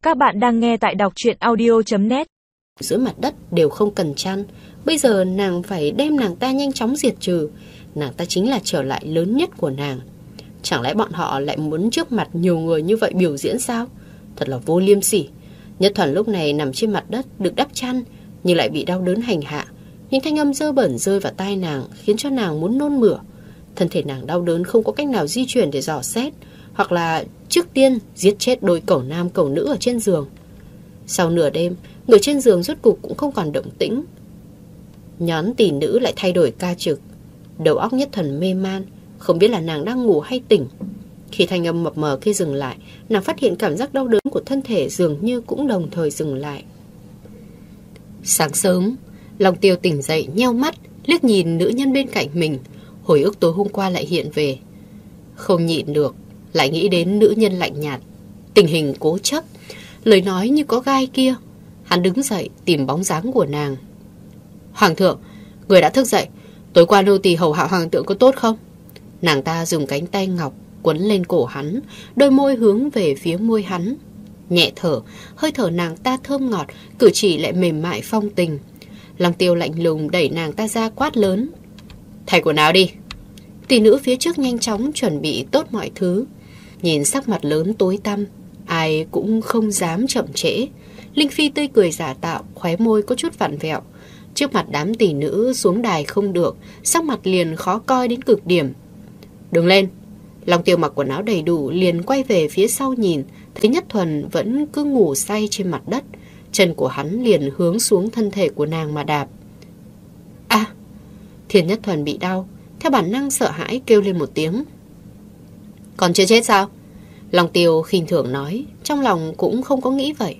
Các bạn đang nghe tại đọc truyện audio.net. Dưới mặt đất đều không cần chăn. Bây giờ nàng phải đem nàng ta nhanh chóng diệt trừ. Nàng ta chính là trở lại lớn nhất của nàng. Chẳng lẽ bọn họ lại muốn trước mặt nhiều người như vậy biểu diễn sao? Thật là vô liêm sỉ. Nhất Thuần lúc này nằm trên mặt đất được đắp chăn, nhưng lại bị đau đớn hành hạ. Những thanh âm dơ bẩn rơi vào tai nàng khiến cho nàng muốn nôn mửa. Thân thể nàng đau đớn không có cách nào di chuyển để dò xét, hoặc là trước tiên giết chết đôi cẩu nam cẩu nữ ở trên giường. Sau nửa đêm, người trên giường rốt cục cũng không còn động tĩnh. Nhóm tỷ nữ lại thay đổi ca trực. Đầu óc Nhất Thuần mê man, không biết là nàng đang ngủ hay tỉnh. Khi thanh âm mập mờ kia dừng lại, nàng phát hiện cảm giác đau đớn của thân thể dường như cũng đồng thời dừng lại. Sáng sớm, Long Tiêu tỉnh dậy nheo mắt, liếc nhìn nữ nhân bên cạnh mình. Hồi ức tối hôm qua lại hiện về. Không nhịn được, lại nghĩ đến nữ nhân lạnh nhạt, tình hình cố chấp, lời nói như có gai kia. Hắn đứng dậy tìm bóng dáng của nàng. Hoàng thượng, người đã thức dậy. Tối qua nô tỳ hầu hạ hoàng thượng có tốt không? Nàng ta dùng cánh tay ngọc quấn lên cổ hắn, đôi môi hướng về phía môi hắn. Nhẹ thở, hơi thở nàng ta thơm ngọt, cử chỉ lại mềm mại phong tình. Long Tiêu lạnh lùng đẩy nàng ta ra quát lớn. Thay quần áo đi. Tỷ nữ phía trước nhanh chóng chuẩn bị tốt mọi thứ. Nhìn sắc mặt lớn tối tăm, ai cũng không dám chậm trễ. Linh Phi tươi cười giả tạo, khóe môi có chút vặn vẹo. Trước mặt đám tỷ nữ xuống đài không được, sắc mặt liền khó coi đến cực điểm. Đứng lên. Long Tiêu mặc quần áo đầy đủ liền quay về phía sau nhìn, thấy Nhất Thuần vẫn cứ ngủ say trên mặt đất. Chân của hắn liền hướng xuống thân thể của nàng mà đạp. À! Thiên Nhất Thuần bị đau, theo bản năng sợ hãi kêu lên một tiếng. Còn chưa chết sao? Long Tiêu khinh thường nói, trong lòng cũng không có nghĩ vậy.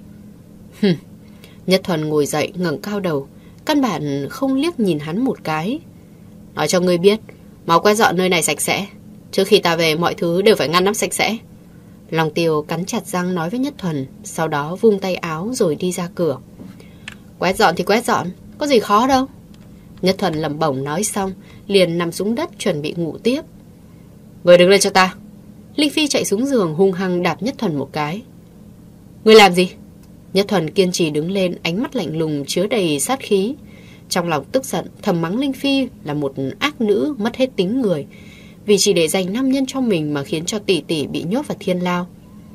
Nhất Thuần ngồi dậy ngẩng cao đầu, căn bản không liếc nhìn hắn một cái. Nói cho ngươi biết, mau quét dọn nơi này sạch sẽ. Trước khi ta về mọi thứ đều phải ngăn nắp sạch sẽ. Long Tiêu cắn chặt răng nói với Nhất Thuần, sau đó vung tay áo rồi đi ra cửa. Quét dọn thì quét dọn, có gì khó đâu. Nhất Thuần lẩm bẩm nói xong, liền nằm xuống đất chuẩn bị ngủ tiếp. Người đứng lên cho ta. Linh Phi chạy xuống giường hung hăng đạp Nhất Thuần một cái. Người làm gì? Nhất Thuần kiên trì đứng lên, ánh mắt lạnh lùng chứa đầy sát khí. Trong lòng tức giận thầm mắng Linh Phi là một ác nữ mất hết tính người, vì chỉ để dành nam nhân cho mình mà khiến cho tỷ tỷ bị nhốt vào thiên lao.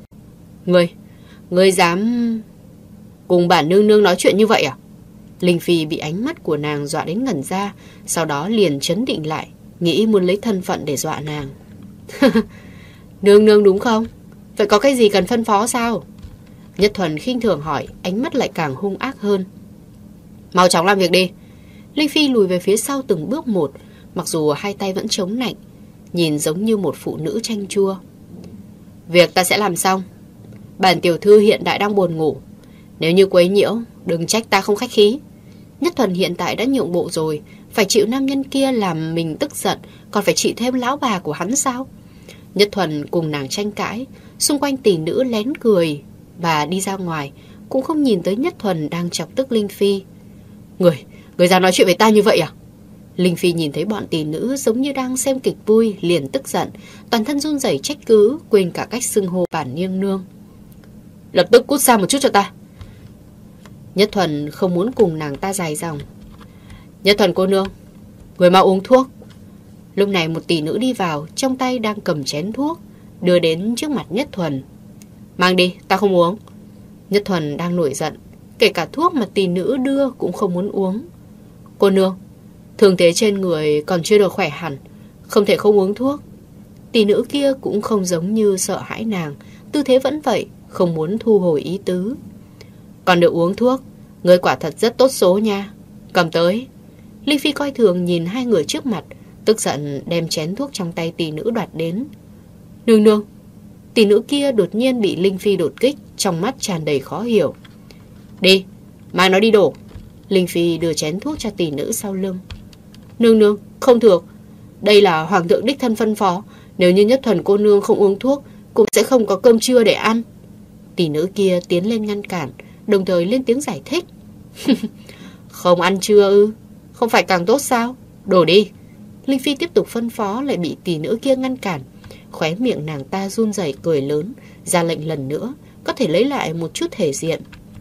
Ngươi dám cùng bản nương nương nói chuyện như vậy à? Linh Phi bị ánh mắt của nàng dọa đến ngẩn ra, sau đó liền trấn định lại, nghĩ muốn lấy thân phận để dọa nàng. Nương nương đúng không? Vậy có cái gì cần phân phó sao? Nhất Thuần khinh thường hỏi, ánh mắt lại càng hung ác hơn. Mau chóng làm việc đi. Linh Phi lùi về phía sau từng bước một, mặc dù hai tay vẫn chống nạnh, nhìn giống như một phụ nữ chanh chua. Việc ta sẽ làm xong. Bản tiểu thư hiện tại đang buồn ngủ, nếu như quấy nhiễu đừng trách ta không khách khí. Nhất Thuần hiện tại đã nhượng bộ rồi, phải chịu nam nhân kia làm mình tức giận, còn phải chịu thêm lão bà của hắn sao? Nhất Thuần cùng nàng tranh cãi, xung quanh tỷ nữ lén cười và đi ra ngoài, cũng không nhìn tới Nhất Thuần đang chọc tức Linh Phi. Người ra nói chuyện với ta như vậy à? Linh Phi nhìn thấy bọn tỷ nữ giống như đang xem kịch vui, liền tức giận, toàn thân run rẩy trách cứ, quên cả cách xưng hô bản nương nương. Lập tức cút xa một chút cho ta. Nhất Thuần không muốn cùng nàng ta dài dòng. Nhất Thuần cô nương, người mau uống thuốc. Lúc này một tỷ nữ đi vào, trong tay đang cầm chén thuốc, đưa đến trước mặt Nhất Thuần. Mang đi, ta không uống. Nhất Thuần đang nổi giận, kể cả thuốc mà tỷ nữ đưa cũng không muốn uống. Cô nương, thương thế trên người còn chưa được khỏe hẳn, không thể không uống thuốc. Tỷ nữ kia cũng không giống như sợ hãi nàng, tư thế vẫn vậy, không muốn thu hồi ý tứ. Còn được uống thuốc, người quả thật rất tốt số nha. Cầm tới. Linh Phi coi thường nhìn hai người trước mặt, tức giận đem chén thuốc trong tay tỷ nữ đoạt đến. Nương nương. Tỷ nữ kia đột nhiên bị Linh Phi đột kích, trong mắt tràn đầy khó hiểu. Đi, mang nó đi đổ. Linh Phi đưa chén thuốc cho tỷ nữ sau lưng. Nương nương, không được. Đây là hoàng thượng đích thân phân phó, nếu như Nhất Thuần cô nương không uống thuốc, cũng sẽ không có cơm trưa để ăn. Tỷ nữ kia tiến lên ngăn cản, đồng thời lên tiếng giải thích. Không ăn trưa ư? Không phải càng tốt sao? Đổ đi. Linh Phi tiếp tục phân phó, lại bị tỷ nữ kia ngăn cản. Khóe miệng nàng ta run rẩy cười lớn, ra lệnh lần nữa, có thể lấy lại một chút thể diện.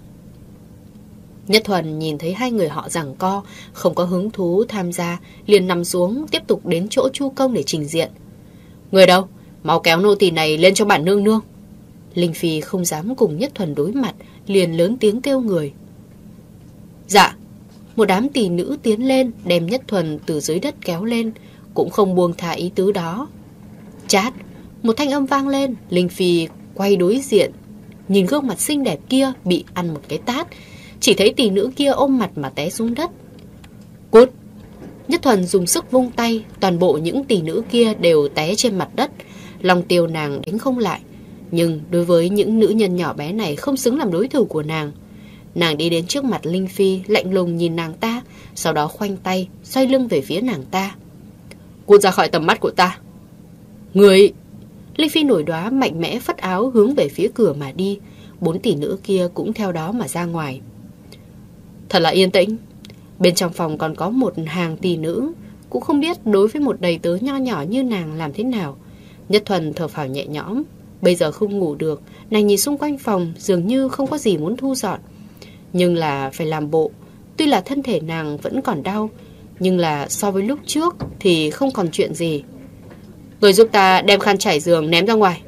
Nhất Thuần nhìn thấy hai người họ giằng co, không có hứng thú tham gia, liền nằm xuống tiếp tục đến chỗ Chu Công để trình diện. Người đâu? Mau kéo nô tỳ này lên cho bản nương nương. Linh Phi không dám cùng Nhất Thuần đối mặt, liền lớn tiếng kêu người. Dạ. Một đám tỳ nữ tiến lên, đem Nhất Thuần từ dưới đất kéo lên, cũng không buông thả ý tứ đó. Chát, một thanh âm vang lên. Linh Phi quay đối diện, nhìn gương mặt xinh đẹp kia bị ăn một cái tát, chỉ thấy tỳ nữ kia ôm mặt mà té xuống đất. Cút! Nhất Thuần dùng sức vung tay, toàn bộ những tỳ nữ kia đều té trên mặt đất. Long Tiêu nàng đánh không lại, nhưng đối với những nữ nhân nhỏ bé này không xứng làm đối thủ của nàng. Nàng đi đến trước mặt Linh Phi, lạnh lùng nhìn nàng ta, sau đó khoanh tay, xoay lưng về phía nàng ta. Cút ra khỏi tầm mắt của ta! Người! Linh Phi nổi đoá mạnh mẽ phất áo hướng về phía cửa mà đi. 4 tỷ nữ kia cũng theo đó mà ra ngoài. Thật là yên tĩnh. Bên trong phòng còn có một hàng tỷ nữ, cũng không biết đối với một đầy tớ nho nhỏ như nàng làm thế nào. Nhất Thuần thở phào nhẹ nhõm. Bây giờ không ngủ được, nàng nhìn xung quanh phòng dường như không có gì muốn thu dọn. Nhưng là phải làm bộ. Tuy là thân thể nàng vẫn còn đau, nhưng là so với lúc trước thì không còn chuyện gì. Người giúp ta đem khăn trải giường ném ra ngoài,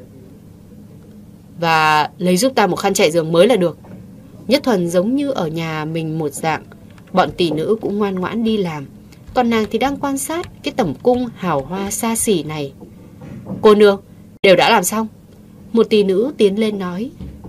và lấy giúp ta một khăn trải giường mới là được. Nhất Thuần giống như ở nhà mình một dạng. Bọn tỷ nữ cũng ngoan ngoãn đi làm, còn nàng thì đang quan sát cái tẩm cung hào hoa xa xỉ này. Cô nương, đều đã làm xong. Một tỷ nữ tiến lên nói.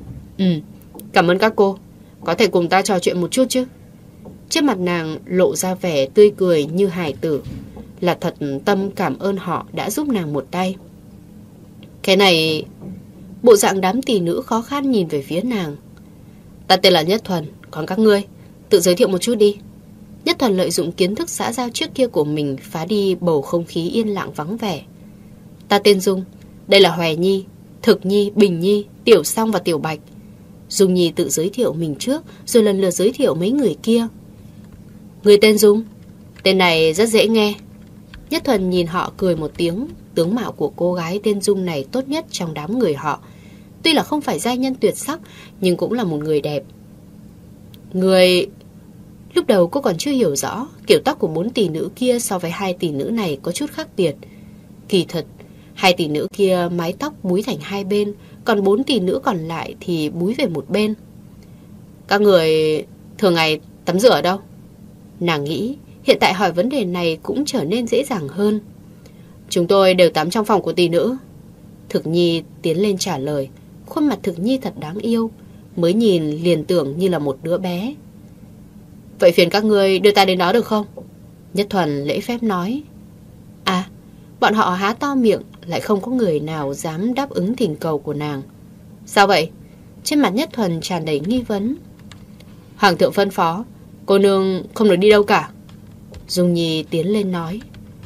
Cảm ơn các cô. Có thể cùng ta trò chuyện một chút chứ? Trên mặt nàng lộ ra vẻ tươi cười như hài tử, là thật tâm cảm ơn họ đã giúp nàng một tay. Cái này... Bộ dạng đám tỷ nữ khó khăn nhìn về phía nàng. Ta tên là Nhất Thuần, còn các ngươi tự giới thiệu một chút đi. Nhất Thuần lợi dụng kiến thức xã giao trước kia của mình phá đi bầu không khí yên lặng vắng vẻ. Ta tên Dung, đây là Hòe Nhi, Thực Nhi, Bình Nhi, Tiểu Song và Tiểu Bạch. Dung Nhi tự giới thiệu mình trước, rồi lần lượt giới thiệu mấy người kia. Người tên Dung, tên này rất dễ nghe. Nhất Thuần nhìn họ cười một tiếng. Tướng mạo của cô gái tên Dung này tốt nhất trong đám người họ. Tuy là không phải giai nhân tuyệt sắc, nhưng cũng là một người đẹp. Người... Lúc đầu cô còn chưa hiểu rõ kiểu tóc của 4 tỷ nữ kia so với 2 tỷ nữ này có chút khác biệt. Kỳ thật, 2 tỷ nữ kia mái tóc búi thành hai bên, còn 4 tỷ nữ còn lại thì búi về một bên. Các người thường ngày tắm rửa ở đâu? Nàng nghĩ hiện tại hỏi vấn đề này cũng trở nên dễ dàng hơn. Chúng tôi đều tắm trong phòng của tỷ nữ. Thực Nhi tiến lên trả lời. Khuôn mặt Thực Nhi thật đáng yêu, mới nhìn liền tưởng như là một đứa bé. Vậy phiền các ngươi đưa ta đến đó được không? Nhất Thuần lễ phép nói. À, bọn họ há to miệng, lại không có người nào dám đáp ứng thỉnh cầu của nàng. Sao vậy? Trên mặt Nhất Thuần tràn đầy nghi vấn. Hoàng thượng phân phó, cô nương không được đi đâu cả. Dung Nhi tiến lên nói.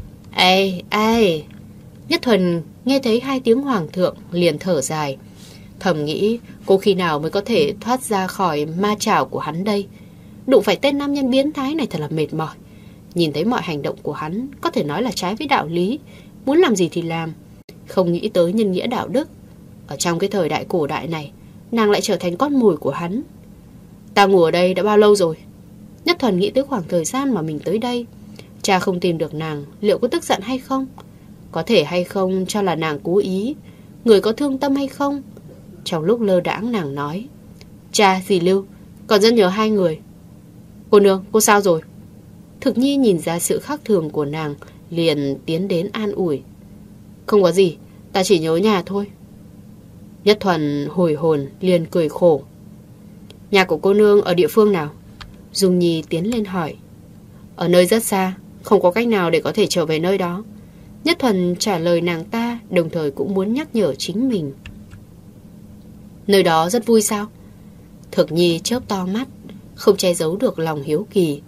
Ê. Nhất Thuần nghe thấy 2 tiếng hoàng thượng liền thở dài, thầm nghĩ cô khi nào mới có thể thoát ra khỏi ma chảo của hắn đây. Đụng phải tên nam nhân biến thái này thật là mệt mỏi. Nhìn thấy mọi hành động của hắn có thể nói là trái với đạo lý, muốn làm gì thì làm, không nghĩ tới nhân nghĩa đạo đức. Ở trong cái thời đại cổ đại này, nàng lại trở thành con mồi của hắn. Ta ngủ ở đây đã bao lâu rồi? Nhất Thuần nghĩ tới khoảng thời gian mà mình tới đây. Cha không tìm được nàng, liệu có tức giận hay không? Có thể hay không cho là nàng cố ý? Người có thương tâm hay không? Trong lúc lơ đãng nàng nói. Cha, dì Lưu, còn rất nhớ 2 người. Cô nương, cô sao rồi? Thực Nhi nhìn ra sự khác thường của nàng, liền tiến đến an ủi. Không có gì, ta chỉ nhớ nhà thôi. Nhất Thuần hồi hồn liền cười khổ. Nhà của cô nương ở địa phương nào? Dung Nhi tiến lên hỏi. Ở nơi rất xa, không có cách nào để có thể trở về nơi đó. Nhất Thuần trả lời nàng ta, đồng thời cũng muốn nhắc nhở chính mình. Nơi đó rất vui sao? Thực Nhi chớp to mắt, không che giấu được lòng hiếu kỳ.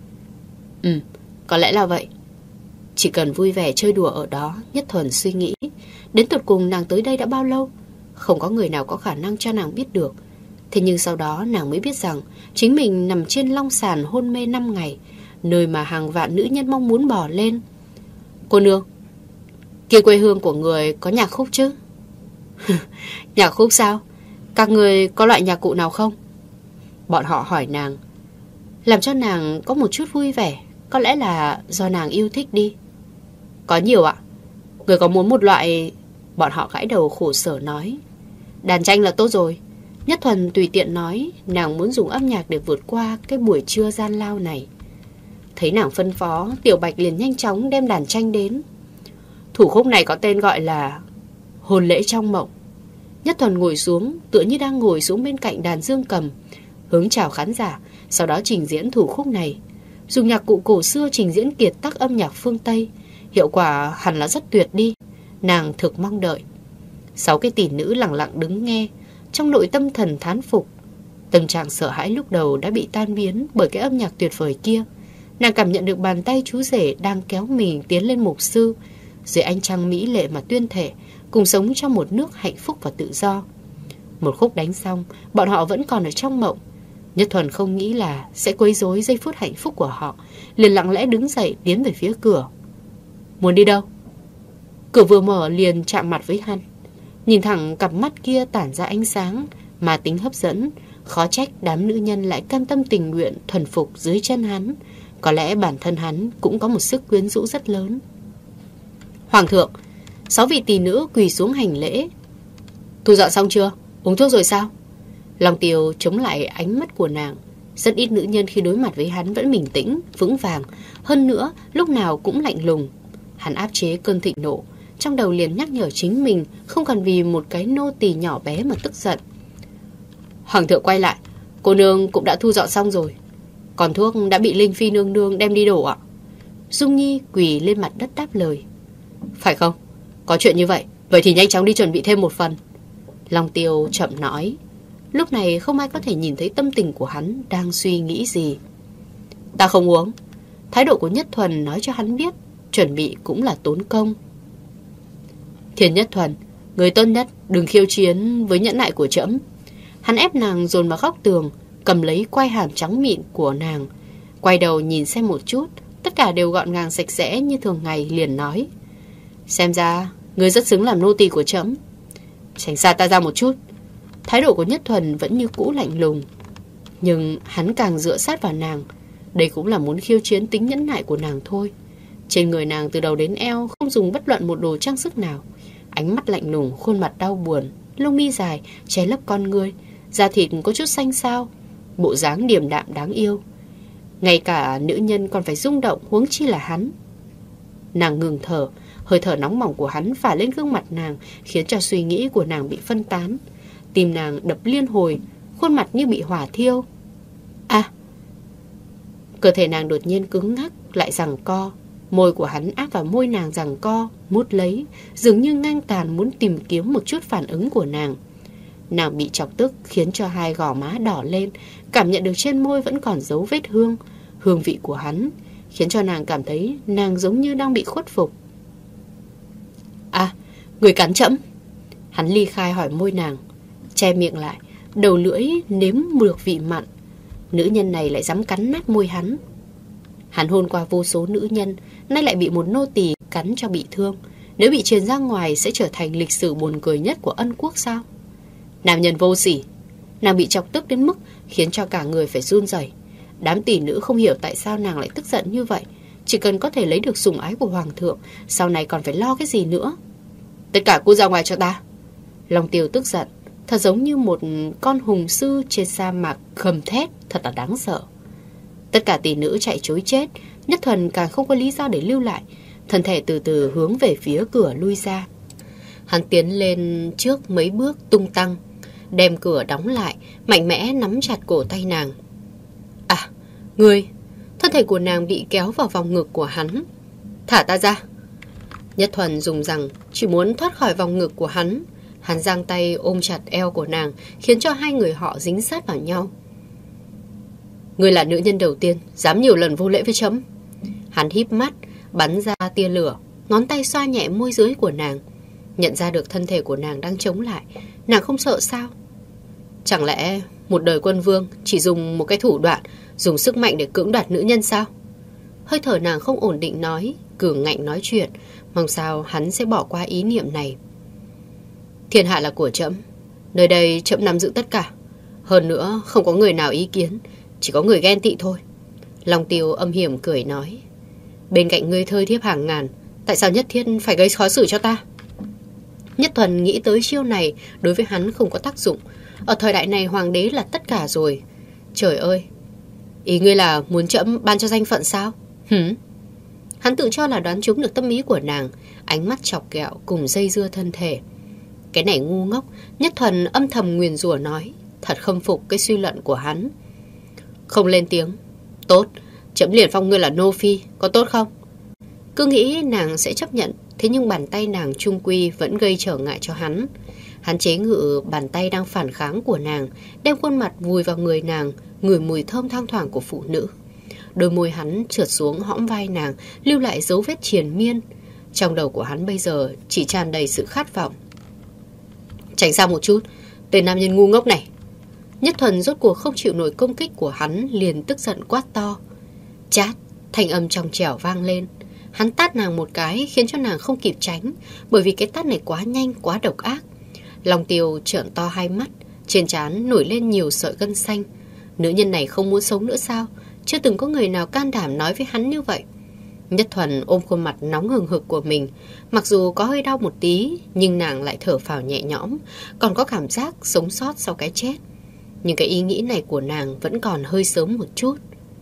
Có lẽ là vậy. Chỉ cần vui vẻ chơi đùa ở đó, Nhất Thuần suy nghĩ. Đến tột cùng nàng tới đây đã bao lâu? Không có người nào có khả năng cho nàng biết được. Thế nhưng sau đó nàng mới biết rằng chính mình nằm trên long sàn hôn mê 5 ngày, nơi mà hàng vạn nữ nhân mong muốn bỏ lên. Cô nương, kia quê hương của người có nhạc khúc chứ? Nhạc khúc sao? Các người có loại nhạc cụ nào không? Bọn họ hỏi nàng, làm cho nàng có một chút vui vẻ. Có lẽ là do nàng yêu thích đi. Có nhiều ạ. Người có muốn một loại? Bọn họ gãi đầu khổ sở nói, đàn tranh là tốt rồi. Nhất Thuần tùy tiện nói nàng muốn dùng âm nhạc để vượt qua cái buổi trưa gian lao này. Thấy nàng phân phó, Tiểu Bạch liền nhanh chóng đem đàn tranh đến. Thủ khúc này có tên gọi là Hôn lễ trong mộng. Nhất Thuần ngồi xuống, tựa như đang ngồi xuống bên cạnh đàn dương cầm, hướng chào khán giả, sau đó trình diễn thủ khúc này. Dùng nhạc cụ cổ xưa trình diễn kiệt tác âm nhạc phương Tây, hiệu quả hẳn là rất tuyệt đi. Nàng thực mong đợi. 6 cái tỷ nữ lặng lặng đứng nghe, trong nội tâm thần thán phục. Tâm trạng sợ hãi lúc đầu đã bị tan biến bởi cái âm nhạc tuyệt vời kia. Nàng cảm nhận được bàn tay chú rể đang kéo mình tiến lên mục sư, dưới ánh trăng mỹ lệ mà tuyên thệ cùng sống trong một nước hạnh phúc và tự do. Một khúc đánh xong, bọn họ vẫn còn ở trong mộng. Nhất Thuần không nghĩ là sẽ quấy rối giây phút hạnh phúc của họ, liền lặng lẽ đứng dậy tiến về phía cửa. Muốn đi đâu? Cửa vừa mở liền chạm mặt với hắn. Nhìn thẳng cặp mắt kia tản ra ánh sáng mà tính hấp dẫn, khó trách đám nữ nhân lại cam tâm tình nguyện thuần phục dưới chân hắn. Có lẽ bản thân hắn cũng có một sức quyến rũ rất lớn. Hoàng thượng, 6 vị tỷ nữ quỳ xuống hành lễ. Thu dọn xong chưa? Uống thuốc rồi sao? Long Tiêu chống lại ánh mắt của nàng. Rất ít nữ nhân khi đối mặt với hắn vẫn bình tĩnh, vững vàng. Hơn nữa, lúc nào cũng lạnh lùng. Hắn áp chế cơn thịnh nộ, trong đầu liền nhắc nhở chính mình không cần vì một cái nô tỳ nhỏ bé mà tức giận. Hoàng thượng quay lại, cô nương cũng đã thu dọn xong rồi. Còn thuốc đã bị Linh Phi nương nương đem đi đổ ạ. Dung Nhi quỳ lên mặt đất đáp lời. Phải không? Có chuyện như vậy, vậy thì nhanh chóng đi chuẩn bị thêm một phần. Long Tiêu chậm nói. Lúc này không ai có thể nhìn thấy tâm tình của hắn đang suy nghĩ gì. Ta không uống. Thái độ của Nhất Thuần nói cho hắn biết chuẩn bị cũng là tốn công. Thiên Nhất Thuần, người tốt nhất đừng khiêu chiến với nhẫn nại của trẫm. Hắn ép nàng dồn vào góc tường, cầm lấy quai hàm trắng mịn của nàng, quay đầu nhìn xem một chút. Tất cả đều gọn gàng sạch sẽ như thường ngày, liền nói. Xem ra người rất xứng làm nô tỳ của trẫm. Tránh xa ta ra một chút. Thái độ của Nhất Thuần vẫn như cũ lạnh lùng, nhưng hắn càng dựa sát vào nàng. Đây cũng là muốn khiêu chiến tính nhẫn nại của nàng thôi. Trên người nàng từ đầu đến eo không dùng bất luận một đồ trang sức nào. Ánh mắt lạnh lùng, khuôn mặt đau buồn, lông mi dài che lấp con ngươi, da thịt có chút xanh xao, bộ dáng điềm đạm đáng yêu. Ngay cả nữ nhân còn phải rung động, huống chi là hắn. Nàng ngừng thở, hơi thở nóng bỏng của hắn phả lên gương mặt nàng, khiến cho suy nghĩ của nàng bị phân tán. Tim nàng đập liên hồi, khuôn mặt như bị hỏa thiêu. Cơ thể nàng đột nhiên cứng ngắc, lại giằng co. Môi của hắn áp vào môi nàng giằng co, mút lấy, dường như ngang tàn muốn tìm kiếm một chút phản ứng của nàng. Nàng bị chọc tức khiến cho hai gò má đỏ lên, cảm nhận được trên môi vẫn còn dấu vết hương. Hương vị của hắn khiến cho nàng cảm thấy nàng giống như đang bị khuất phục. Người cắn trẫm. Hắn ly khai hỏi môi nàng, che miệng lại, đầu lưỡi nếm được vị mặn. Nữ nhân này lại dám cắn nát môi hắn. Hắn hôn qua vô số nữ nhân, nay lại bị một nô tỳ cắn cho bị thương. Nếu bị truyền ra ngoài sẽ trở thành lịch sử buồn cười nhất của Ân quốc sao? Nam nhân vô sỉ. Nàng bị chọc tức đến mức khiến cho cả người phải run rẩy. Đám tỷ nữ không hiểu tại sao nàng lại tức giận như vậy. Chỉ cần có thể lấy được sủng ái của hoàng thượng, sau này còn phải lo cái gì nữa? Tất cả cút ra ngoài cho ta. Long Tiêu tức giận, thật giống như một con hùng sư trên sa mạc gầm thét, thật là đáng sợ. Tất cả tỷ nữ chạy trối chết. Nhất Thuần càng không có lý do để lưu lại, thân thể từ từ hướng về phía cửa lui ra. Hắn tiến lên trước mấy bước tung tăng, đem cửa đóng lại, mạnh mẽ nắm chặt cổ tay nàng. Ngươi! Thân thể của nàng bị kéo vào vòng ngực của hắn. Thả ta ra! Nhất Thuần dùng rằng chỉ muốn thoát khỏi vòng ngực của hắn. Hắn giang tay ôm chặt eo của nàng, khiến cho hai người họ dính sát vào nhau. Ngươi là nữ nhân đầu tiên dám nhiều lần vô lễ với trẫm. Hắn híp mắt, bắn ra tia lửa, ngón tay xoa nhẹ môi dưới của nàng. Nhận ra được thân thể của nàng đang chống lại, nàng không sợ sao? Chẳng lẽ một đời quân vương chỉ dùng một cái thủ đoạn, dùng sức mạnh để cưỡng đoạt nữ nhân sao? Hơi thở nàng không ổn định nói, cường ngạnh nói chuyện, mong sao hắn sẽ bỏ qua ý niệm này. Thiên hạ là của trẫm, Nơi đây trẫm nắm giữ tất cả. Hơn nữa không có người nào ý kiến, chỉ có người ghen tị thôi. Long Tiêu âm hiểm cười nói. Bên cạnh ngươi thơi thiếp hàng ngàn, tại sao nhất thiết phải gây khó xử cho ta? Nhất Thuần nghĩ tới chiêu này đối với hắn không có tác dụng. Ở thời đại này hoàng đế là tất cả rồi. Trời ơi, ý ngươi là muốn trẫm ban cho danh phận sao? Hắn tự cho là đoán trúng được tâm ý của nàng, ánh mắt chọc ghẹo cùng dây dưa thân thể. Cái này ngu ngốc, Nhất Thuần âm thầm nguyền rủa nói. Thật khâm phục cái suy luận của hắn. Không lên tiếng. Tốt, trẫm liền phong ngươi là nô phi, có tốt không? Cứ nghĩ nàng sẽ chấp nhận, thế nhưng bàn tay nàng chung quy vẫn gây trở ngại cho hắn. Hắn chế ngự bàn tay đang phản kháng của nàng, đem khuôn mặt vùi vào người nàng, ngửi mùi thơm thoang thoảng của phụ nữ. Đôi môi hắn trượt xuống hõm vai nàng, lưu lại dấu vết triền miên. Trong đầu của hắn bây giờ chỉ tràn đầy sự khát vọng. Tránh xa một chút, tên nam nhân ngu ngốc này. Nhất Thuần rốt cuộc không chịu nổi công kích của hắn, liền tức giận quát to. Chát, thanh âm trong trẻo vang lên. Hắn tát nàng một cái khiến cho nàng không kịp tránh, bởi vì cái tát này quá nhanh, quá độc ác. Long Tiêu trợn to hai mắt, trên trán nổi lên nhiều sợi gân xanh. Nữ nhân này không muốn sống nữa sao? Chưa từng có người nào can đảm nói với hắn như vậy. Nhất Thuần ôm khuôn mặt nóng hừng hực của mình. Mặc dù có hơi đau một tí, nhưng nàng lại thở phào nhẹ nhõm, còn có cảm giác sống sót sau cái chết. Nhưng cái ý nghĩ này của nàng vẫn còn hơi sớm một chút.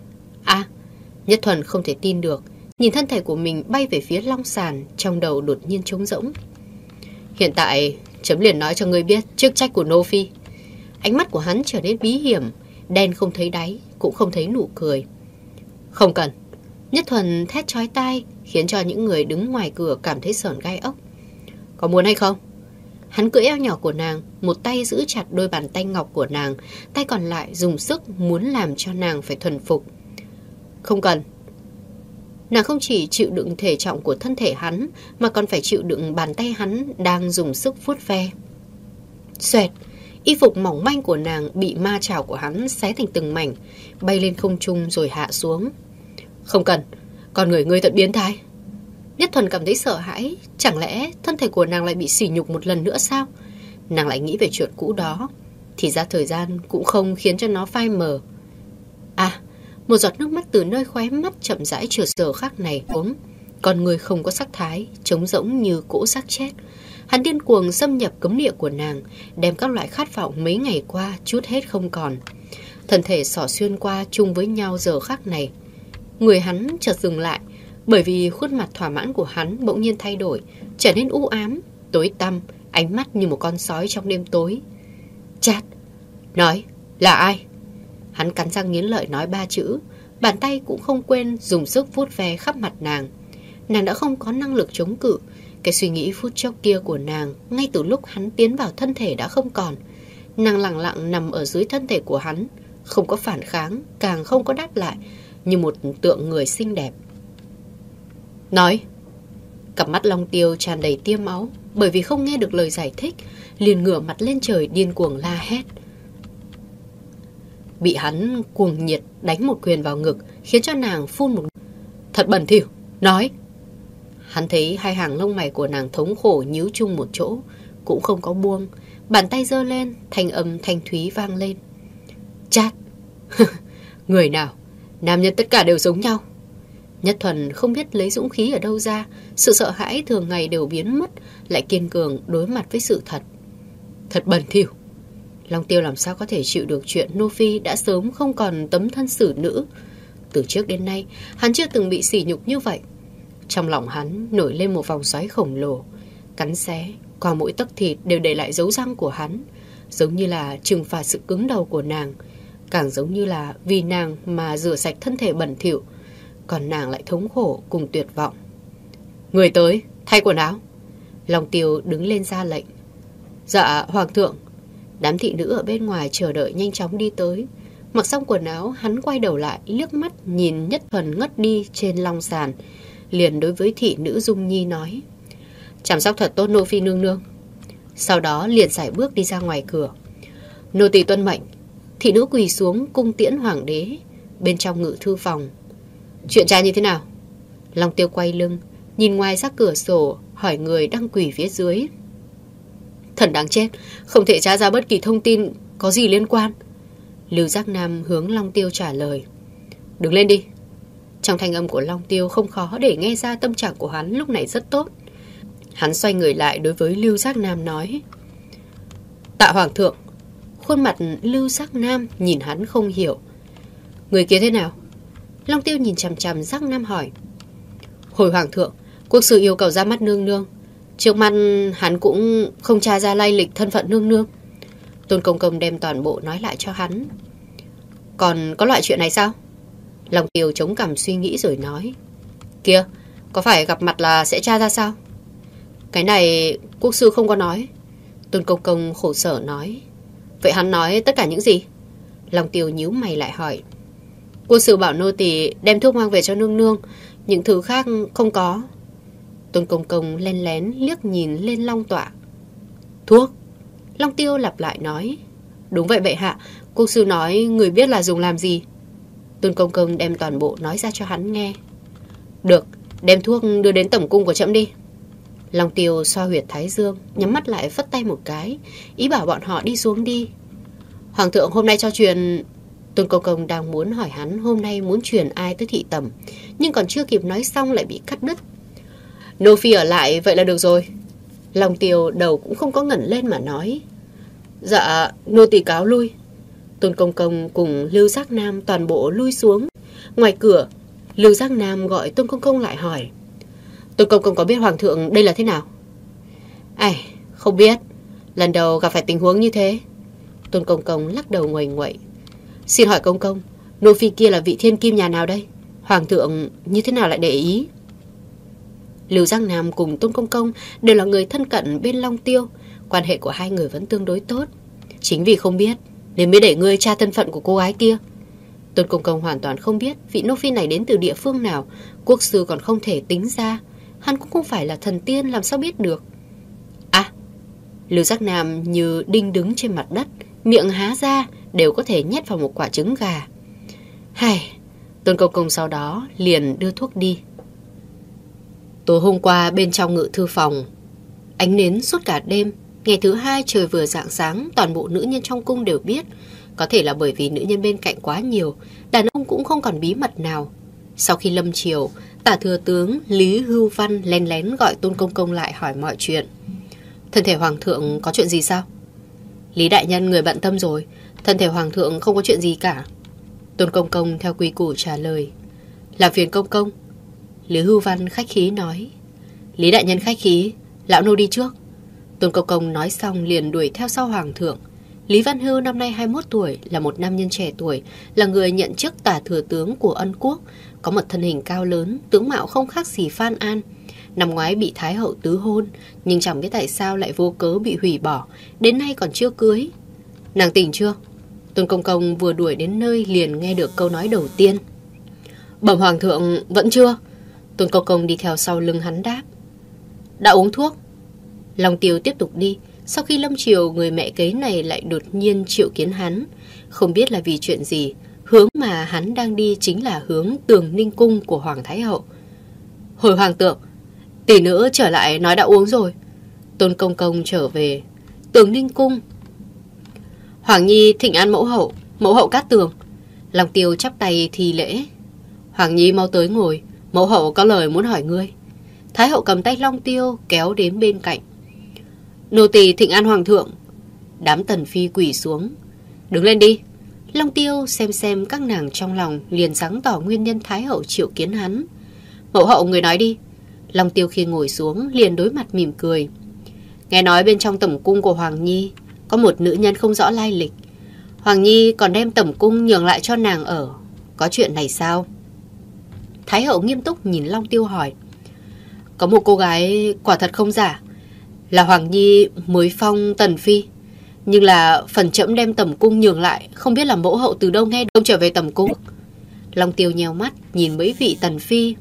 Nhất Thuần không thể tin được, nhìn thân thể của mình bay về phía long sàn, trong đầu đột nhiên trống rỗng. Hiện tại, chấm liền nói cho ngươi biết chức trách của nô phi. Ánh mắt của hắn trở nên bí hiểm, đen không thấy đáy, cũng không thấy nụ cười. Không cần. Nhất Thuần thét chói tai, khiến cho những người đứng ngoài cửa cảm thấy sởn gai ốc. Có muốn hay không? Hắn cưỡi eo nhỏ của nàng, một tay giữ chặt đôi bàn tay ngọc của nàng, tay còn lại dùng sức muốn làm cho nàng phải thuần phục. Không cần. Nàng không chỉ chịu đựng thể trọng của thân thể hắn, mà còn phải chịu đựng bàn tay hắn đang dùng sức vuốt ve. Xoẹt, y phục mỏng manh của nàng bị ma chảo của hắn xé thành từng mảnh, bay lên không trung rồi hạ xuống. Không cần, con người ngươi thật biến thái. Nhất Thuần cảm thấy sợ hãi, chẳng lẽ thân thể của nàng lại bị sỉ nhục một lần nữa sao? Nàng lại nghĩ về chuyện cũ đó, thì ra thời gian cũng không khiến cho nó phai mờ. Một giọt nước mắt từ nơi khóe mắt chậm rãi trượt giờ khắc này uống. Con người không có sắc thái, trống rỗng như cỗ xác chết. Hắn điên cuồng xâm nhập cấm địa của nàng, đem các loại khát vọng mấy ngày qua chút hết không còn. Thân thể xỏ xuyên qua chung với nhau giờ khắc này. Người hắn chợt dừng lại, bởi vì khuôn mặt thỏa mãn của hắn bỗng nhiên thay đổi, trở nên u ám, tối tăm, ánh mắt như một con sói trong đêm tối. Chát, nói, là ai? Hắn cắn răng nghiến lợi nói 3 chữ, bàn tay cũng không quên dùng sức vuốt ve khắp mặt nàng. Nàng đã không có năng lực chống cự. Cái suy nghĩ phút chốc kia của nàng, ngay từ lúc hắn tiến vào thân thể đã không còn. Nàng lặng lặng nằm ở dưới thân thể của hắn, không có phản kháng, càng không có đáp lại, như một tượng người xinh đẹp. Nói. Cặp mắt Long Tiêu tràn đầy tia máu, bởi vì không nghe được lời giải thích, liền ngửa mặt lên trời điên cuồng la hét. Bị hắn cuồng nhiệt đánh một quyền vào ngực, khiến cho nàng phun một. Thật bẩn thỉu, nói. Hắn thấy hai hàng lông mày của nàng thống khổ nhíu chung một chỗ, cũng không có buông. Bàn tay giơ lên, thanh âm thanh thúy vang lên. Chát. Người nào, nam nhân tất cả đều giống nhau. Nhất Thuần không biết lấy dũng khí ở đâu ra, sự sợ hãi thường ngày đều biến mất, lại kiên cường đối mặt với sự thật. Thật bẩn thỉu. Long Tiêu làm sao có thể chịu được chuyện Nô Phi đã sớm không còn tấm thân xử nữ. Từ trước đến nay, hắn chưa từng bị sỉ nhục như vậy. Trong lòng hắn nổi lên một vòng xoáy khổng lồ, cắn xé, qua mỗi tấc thịt đều để lại dấu răng của hắn, giống như là trừng phạt sự cứng đầu của nàng, càng giống như là vì nàng mà rửa sạch thân thể bẩn thỉu, còn nàng lại thống khổ cùng tuyệt vọng. Người tới, thay quần áo. Long Tiêu đứng lên ra lệnh. Dạ, Hoàng thượng. Đám thị nữ ở bên ngoài chờ đợi nhanh chóng đi tới. Mặc xong quần áo, hắn quay đầu lại, liếc mắt nhìn Nhất Thuần ngất đi trên long sàn, liền đối với thị nữ Dung Nhi nói. Chăm sóc thật tốt Nô Phi nương nương. Sau đó liền sải bước đi ra ngoài cửa. Nô tỳ tuân mệnh. Thị nữ quỳ xuống cung tiễn hoàng đế. Bên trong ngự thư phòng. Chuyện tra như thế nào? Long Tiêu quay lưng, nhìn ngoài ra cửa sổ, hỏi người đang quỳ phía dưới. Thần đáng chết, không thể tra ra bất kỳ thông tin có gì liên quan. Lưu Giác Nam hướng Long Tiêu trả lời. Đứng lên đi. Trong thanh âm của Long Tiêu không khó để nghe ra tâm trạng của hắn lúc này rất tốt. Hắn xoay người lại đối với Lưu Giác Nam nói. Tạ Hoàng thượng. Khuôn mặt Lưu Giác Nam nhìn hắn không hiểu. Người kia thế nào? Long Tiêu nhìn chằm chằm Giác Nam hỏi. Hồi Hoàng thượng, quốc sư yêu cầu ra mắt nương nương. Trước mắt hắn cũng không tra ra lai lịch thân phận nương nương. Tôn Công Công đem toàn bộ nói lại cho hắn. Còn có loại chuyện này sao? Long Tiêu chống cằm suy nghĩ rồi nói. Kìa, có phải gặp mặt là sẽ tra ra sao? Cái này quốc sư không có nói. Tôn Công Công khổ sở nói. Vậy hắn nói tất cả những gì? Long Tiêu nhíu mày lại hỏi. Quốc sư bảo nô tỳ đem thuốc mang về cho nương nương, những thứ khác không có. Tôn Công Công len lén liếc nhìn lên Long Tọa. Thuốc? Long Tiêu lặp lại nói. Đúng vậy bệ hạ, quốc sư nói người biết là dùng làm gì. Tôn Công Công đem toàn bộ nói ra cho hắn nghe. Được, đem thuốc đưa đến tẩm cung của trẫm đi. Long Tiêu xoa huyệt thái dương, nhắm mắt lại phất tay một cái, ý bảo bọn họ đi xuống đi. Hoàng thượng hôm nay cho truyền... Tôn Công Công đang muốn hỏi hắn hôm nay muốn truyền ai tới thị tẩm, nhưng còn chưa kịp nói xong lại bị cắt đứt. Nô phi ở lại vậy là được rồi. Long Tiêu đầu cũng không có ngẩng lên mà nói. Dạ, nô tỳ cáo lui. Tôn Công Công cùng Lưu Giác Nam toàn bộ lui xuống. Ngoài cửa, Lưu Giác Nam gọi Tôn Công Công lại hỏi. Tôn Công Công có biết Hoàng thượng đây là thế nào? Ai, không biết. Lần đầu gặp phải tình huống như thế. Tôn Công Công lắc đầu nguầy nguậy. Xin hỏi Công Công, nô phi kia là vị thiên kim nhà nào đây? Hoàng thượng như thế nào lại để ý? Lưu Giác Nam cùng Tôn Công Công đều là người thân cận bên Long Tiêu. Quan hệ của hai người vẫn tương đối tốt. Chính vì không biết nên mới để ngươi tra thân phận của cô gái kia. Tôn Công Công hoàn toàn không biết vị nô phi này đến từ địa phương nào. Quốc sư còn không thể tính ra. Hắn cũng không phải là thần tiên, làm sao biết được. À, Lưu Giác Nam như đinh đứng trên mặt đất, miệng há ra đều có thể nhét vào một quả trứng gà. Hay, Tôn Công Công sau đó liền đưa thuốc đi. Tối hôm qua bên trong ngự thư phòng, ánh nến suốt cả đêm. Ngày thứ hai trời vừa rạng sáng, toàn bộ nữ nhân trong cung đều biết. Có thể là bởi vì nữ nhân bên cạnh quá nhiều, đàn ông cũng không còn bí mật nào. Sau khi lâm chiều, Tả thừa tướng Lý Hưu Văn lén lén gọi Tôn Công Công lại hỏi mọi chuyện. Thân thể Hoàng thượng có chuyện gì sao? Lý đại nhân người bận tâm rồi, thân thể Hoàng thượng không có chuyện gì cả. Tôn Công Công theo quy củ trả lời. Làm phiền Công Công. Lý Hưu Văn khách khí nói. Lý đại nhân khách khí, lão nô đi trước. Tôn Công Công nói xong liền đuổi theo sau Hoàng thượng. Lý Văn Hưu năm nay 21 tuổi, là một nam nhân trẻ tuổi, là người nhận chức tả thừa tướng của Ân Quốc, có một thân hình cao lớn, tướng mạo không khác gì Phan An. Năm ngoái bị Thái hậu tứ hôn, nhưng chẳng biết tại sao lại vô cớ bị hủy bỏ, đến nay còn chưa cưới. Nàng tỉnh chưa? Tôn Công Công vừa đuổi đến nơi liền nghe được câu nói đầu tiên. Bẩm Hoàng thượng, vẫn chưa. Tôn Công Công đi theo sau lưng hắn đáp. Đã uống thuốc? Long Tiêu tiếp tục đi. Sau khi lâm chiều, người mẹ kế này lại đột nhiên triệu kiến hắn. Không biết là vì chuyện gì, hướng mà hắn đang đi chính là hướng Tường Ninh Cung của Hoàng Thái hậu. Hồi Hoàng thượng, tỷ nữ trở lại nói đã uống rồi. Tôn Công Công trở về Tường Ninh Cung. Hoàng Nhi thỉnh an mẫu hậu Cát Tường. Long Tiêu chắp tay thi lễ. Hoàng Nhi mau tới ngồi, mẫu hậu có lời muốn hỏi ngươi. Thái hậu cầm tay Long Tiêu kéo đến bên cạnh. Nô tỳ thỉnh an Hoàng thượng. Đám tần phi quỳ xuống. Đứng lên đi. Long Tiêu xem các nàng trong lòng, liền sáng tỏ nguyên nhân Thái hậu triệu kiến hắn. Mẫu hậu người nói đi. Long Tiêu khi ngồi xuống liền đối mặt mỉm cười. Nghe nói bên trong tẩm cung của Hoàng Nhi có một nữ nhân không rõ lai lịch. Hoàng Nhi còn đem tẩm cung nhường lại cho nàng ở. Có chuyện này sao? Thái hậu nghiêm túc nhìn Long Tiêu hỏi. Có một cô gái quả thật không giả, là Hoàng Nhi mới phong tần phi. Nhưng là phần trẫm đem tẩm cung nhường lại, không biết là mẫu hậu từ đâu nghe đông trở về tẩm cung. Long Tiêu nheo mắt nhìn mấy vị tần phi.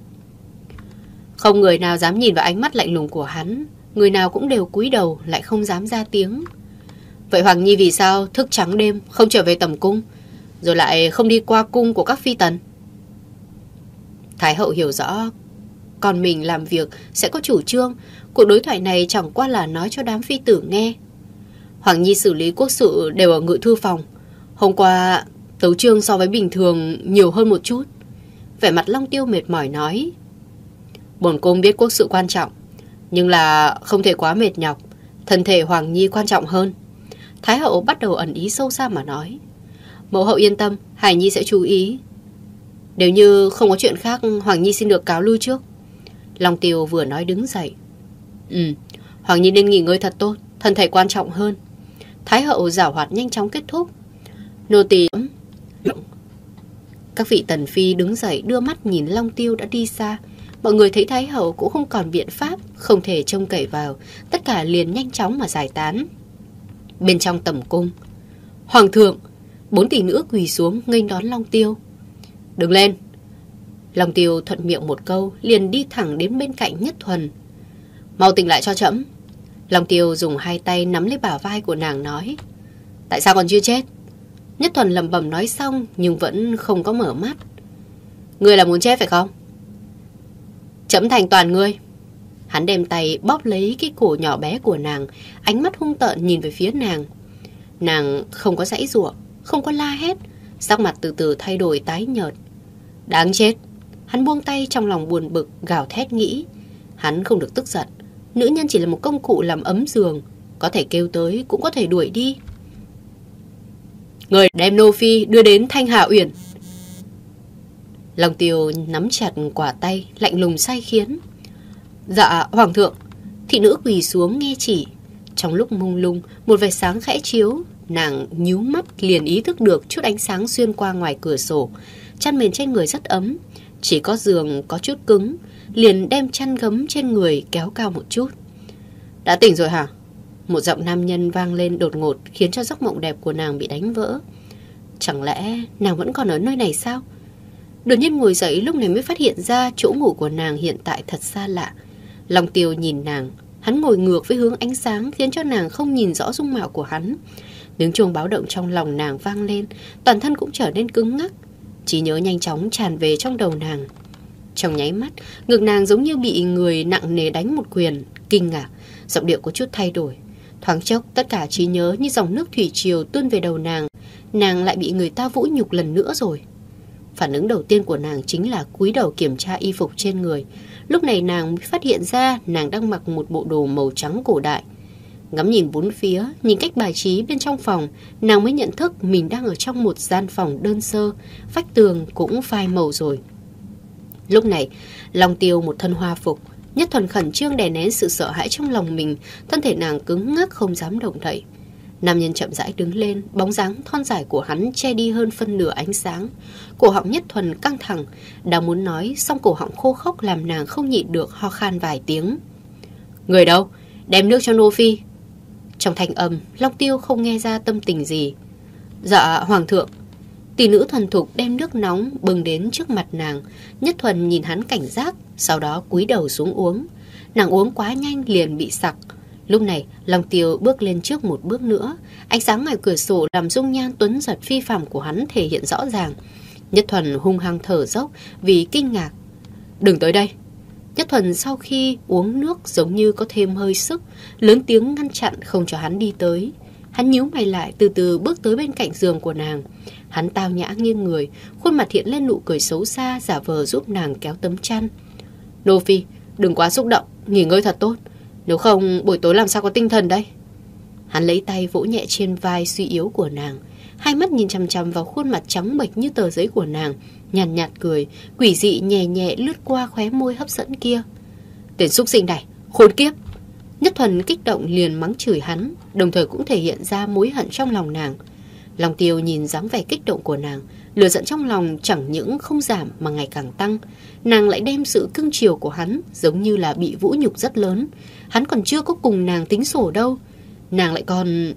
Không người nào dám nhìn vào ánh mắt lạnh lùng của hắn. Người nào cũng đều cúi đầu, lại không dám ra tiếng. Vậy Hoàng Nhi vì sao thức trắng đêm không trở về tẩm cung, rồi lại không đi qua cung của các phi tần? Thái hậu hiểu rõ con mình làm việc sẽ có chủ trương. Cuộc đối thoại này chẳng qua là nói cho đám phi tử nghe. Hoàng Nhi xử lý quốc sự đều ở ngự thư phòng. Hôm qua tấu chương so với bình thường nhiều hơn một chút. Vẻ mặt Long Tiêu mệt mỏi nói. Bổn cung biết quốc sự quan trọng, nhưng là không thể quá mệt nhọc. Thân thể Hoàng Nhi quan trọng hơn. Thái hậu bắt đầu ẩn ý sâu xa mà nói. Mẫu hậu yên tâm, Hải Nhi sẽ chú ý. Nếu như không có chuyện khác, Hoàng Nhi xin được cáo lui trước. Long Tiêu vừa nói đứng dậy. Hoàng Nhi nên nghỉ ngơi thật tốt, thân thể quan trọng hơn. Thái hậu giảo hoạt nhanh chóng kết thúc. Nô tỳ. Các vị tần phi đứng dậy đưa mắt nhìn Long Tiêu đã đi xa. Mọi người thấy Thái hậu cũng không còn biện pháp, không thể trông cậy vào. Tất cả liền nhanh chóng mà giải tán. Bên trong tẩm cung, Hoàng thượng, 4 tỷ nữ quỳ xuống nghênh đón Long Tiêu. Đứng lên. Long Tiêu thuận miệng một câu, liền đi thẳng đến bên cạnh Nhất Thuần. Mau tỉnh lại cho trẫm. Long Tiêu dùng 2 tay nắm lấy bả vai của nàng nói. Tại sao còn chưa chết? Nhất Thuần lẩm bẩm nói xong nhưng vẫn không có mở mắt. Ngươi là muốn chết phải không? Trẫm thành toàn ngươi. Hắn đem tay bóp lấy cái cổ nhỏ bé của nàng, ánh mắt hung tợn nhìn về phía nàng. Nàng không có giãy giụa, không có la hét, sắc mặt từ từ thay đổi tái nhợt. Đáng chết. Hắn buông tay trong lòng buồn bực, gào thét nghĩ. Hắn không được tức giận. Nữ nhân chỉ là một công cụ làm ấm giường, có thể kêu tới cũng có thể đuổi đi. Người đem Nô Phi đưa đến Thanh Hà Uyển. Long Tiêu nắm chặt quả tay, lạnh lùng sai khiến. Dạ Hoàng thượng. Thị nữ quỳ xuống nghe chỉ. Trong lúc mông lung, một vệt sáng khẽ chiếu. Nàng nhíu mắt liền ý thức được chút ánh sáng xuyên qua ngoài cửa sổ. Chăn mền trên người rất ấm, chỉ có giường có chút cứng. Liền đem chăn gấm trên người kéo cao một chút. Đã tỉnh rồi hả? Một giọng nam nhân vang lên đột ngột, khiến cho giấc mộng đẹp của nàng bị đánh vỡ. Chẳng lẽ nàng vẫn còn ở nơi này sao? Đột nhiên ngồi dậy, lúc này mới phát hiện ra chỗ ngủ của nàng hiện tại thật xa lạ. Long Tiêu nhìn nàng, hắn ngồi ngược với hướng ánh sáng, khiến cho nàng không nhìn rõ dung mạo của hắn. Tiếng chuông báo động trong lòng nàng vang lên, toàn thân cũng trở nên cứng ngắc. Trí nhớ nhanh chóng tràn về trong đầu nàng. Trong nháy mắt, ngực nàng giống như bị người nặng nề đánh một quyền. Kinh ngạc, giọng điệu có chút thay đổi. Thoáng chốc, tất cả trí nhớ như dòng nước thủy triều tuôn về đầu nàng. Nàng lại bị người ta vũ nhục lần nữa rồi. Phản ứng đầu tiên của nàng chính là cúi đầu kiểm tra y phục trên người. Lúc này nàng mới phát hiện ra nàng đang mặc một bộ đồ màu trắng cổ đại. Ngắm nhìn bốn phía, nhìn cách bài trí bên trong phòng, nàng mới nhận thức mình đang ở trong một gian phòng đơn sơ, vách tường cũng phai màu rồi. Lúc này, Long Tiêu một thân hoa phục, Nhất Thuần khẩn trương đè nén sự sợ hãi trong lòng mình, thân thể nàng cứng ngắc không dám động đậy. Nam nhân chậm rãi đứng lên, bóng dáng thon dài của hắn che đi hơn phân nửa ánh sáng. Cổ họng Nhất Thuần căng thẳng, đang muốn nói, song cổ họng khô khốc làm nàng không nhịn được ho khan vài tiếng. Người đâu? Đem nước cho Nô Phi. Trong thanh âm, Long Tiêu không nghe ra tâm tình gì. Dạ Hoàng thượng. Tỷ nữ thuần thục đem nước nóng bưng đến trước mặt nàng. Nhất Thuần nhìn hắn cảnh giác, sau đó cúi đầu xuống uống. Nàng uống quá nhanh liền bị sặc. Lúc này, Long Tiêu bước lên trước một bước nữa. Ánh sáng ngoài cửa sổ làm dung nhan tuấn giật phi phàm của hắn thể hiện rõ ràng. Nhất Thuần hung hăng thở dốc vì kinh ngạc. Đừng tới đây. Nhất Thuần sau khi uống nước giống như có thêm hơi sức, lớn tiếng ngăn chặn không cho hắn đi tới. Hắn nhíu mày lại, từ từ bước tới bên cạnh giường của nàng. Hắn tao nhã nghiêng người, khuôn mặt hiện lên nụ cười xấu xa, giả vờ giúp nàng kéo tấm chăn. Nô Phi, đừng quá xúc động, nghỉ ngơi thật tốt. Nếu không buổi tối làm sao có tinh thần đây. Hắn lấy tay vỗ nhẹ trên vai suy yếu của nàng, hai mắt nhìn chằm chằm vào khuôn mặt trắng bệch như tờ giấy của nàng, nhàn nhạt cười, quỷ dị nhẹ nhẹ lướt qua khóe môi hấp dẫn kia. Tên xúc sinh này, khốn kiếp. Nhất Thuần kích động liền mắng chửi hắn, đồng thời cũng thể hiện ra mối hận trong lòng nàng. Long Tiêu nhìn dáng vẻ kích động của nàng, lửa giận trong lòng chẳng những không giảm mà ngày càng tăng. Nàng lại đem sự cưng chiều của hắn giống như là bị vũ nhục rất lớn. Hắn còn chưa có cùng nàng tính sổ đâu, nàng lại còn...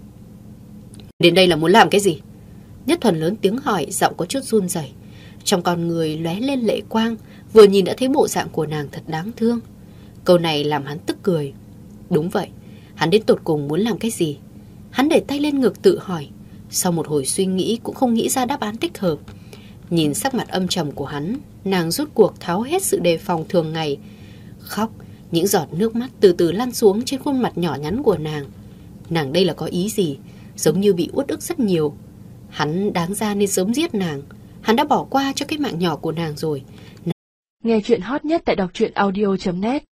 Đến đây là muốn làm cái gì? Nhất Thuần lớn tiếng hỏi, giọng có chút run rẩy. Trong con người lóe lên lệ quang, vừa nhìn đã thấy bộ dạng của nàng thật đáng thương. Câu này làm hắn tức cười. Đúng vậy, hắn đến tột cùng muốn làm cái gì? Hắn để tay lên ngực tự hỏi. Sau một hồi suy nghĩ cũng không nghĩ ra đáp án thích hợp. Nhìn sắc mặt âm trầm của hắn, nàng rút cuộc tháo hết sự đề phòng thường ngày. Khóc, những giọt nước mắt từ từ lăn xuống trên khuôn mặt nhỏ nhắn của nàng. Nàng đây là có ý gì? Giống như bị uất ức rất nhiều. Hắn đáng ra nên sớm giết nàng. Hắn đã bỏ qua cho cái mạng nhỏ của nàng rồi. Nghe chuyện hot nhất tại đọc truyện audio.net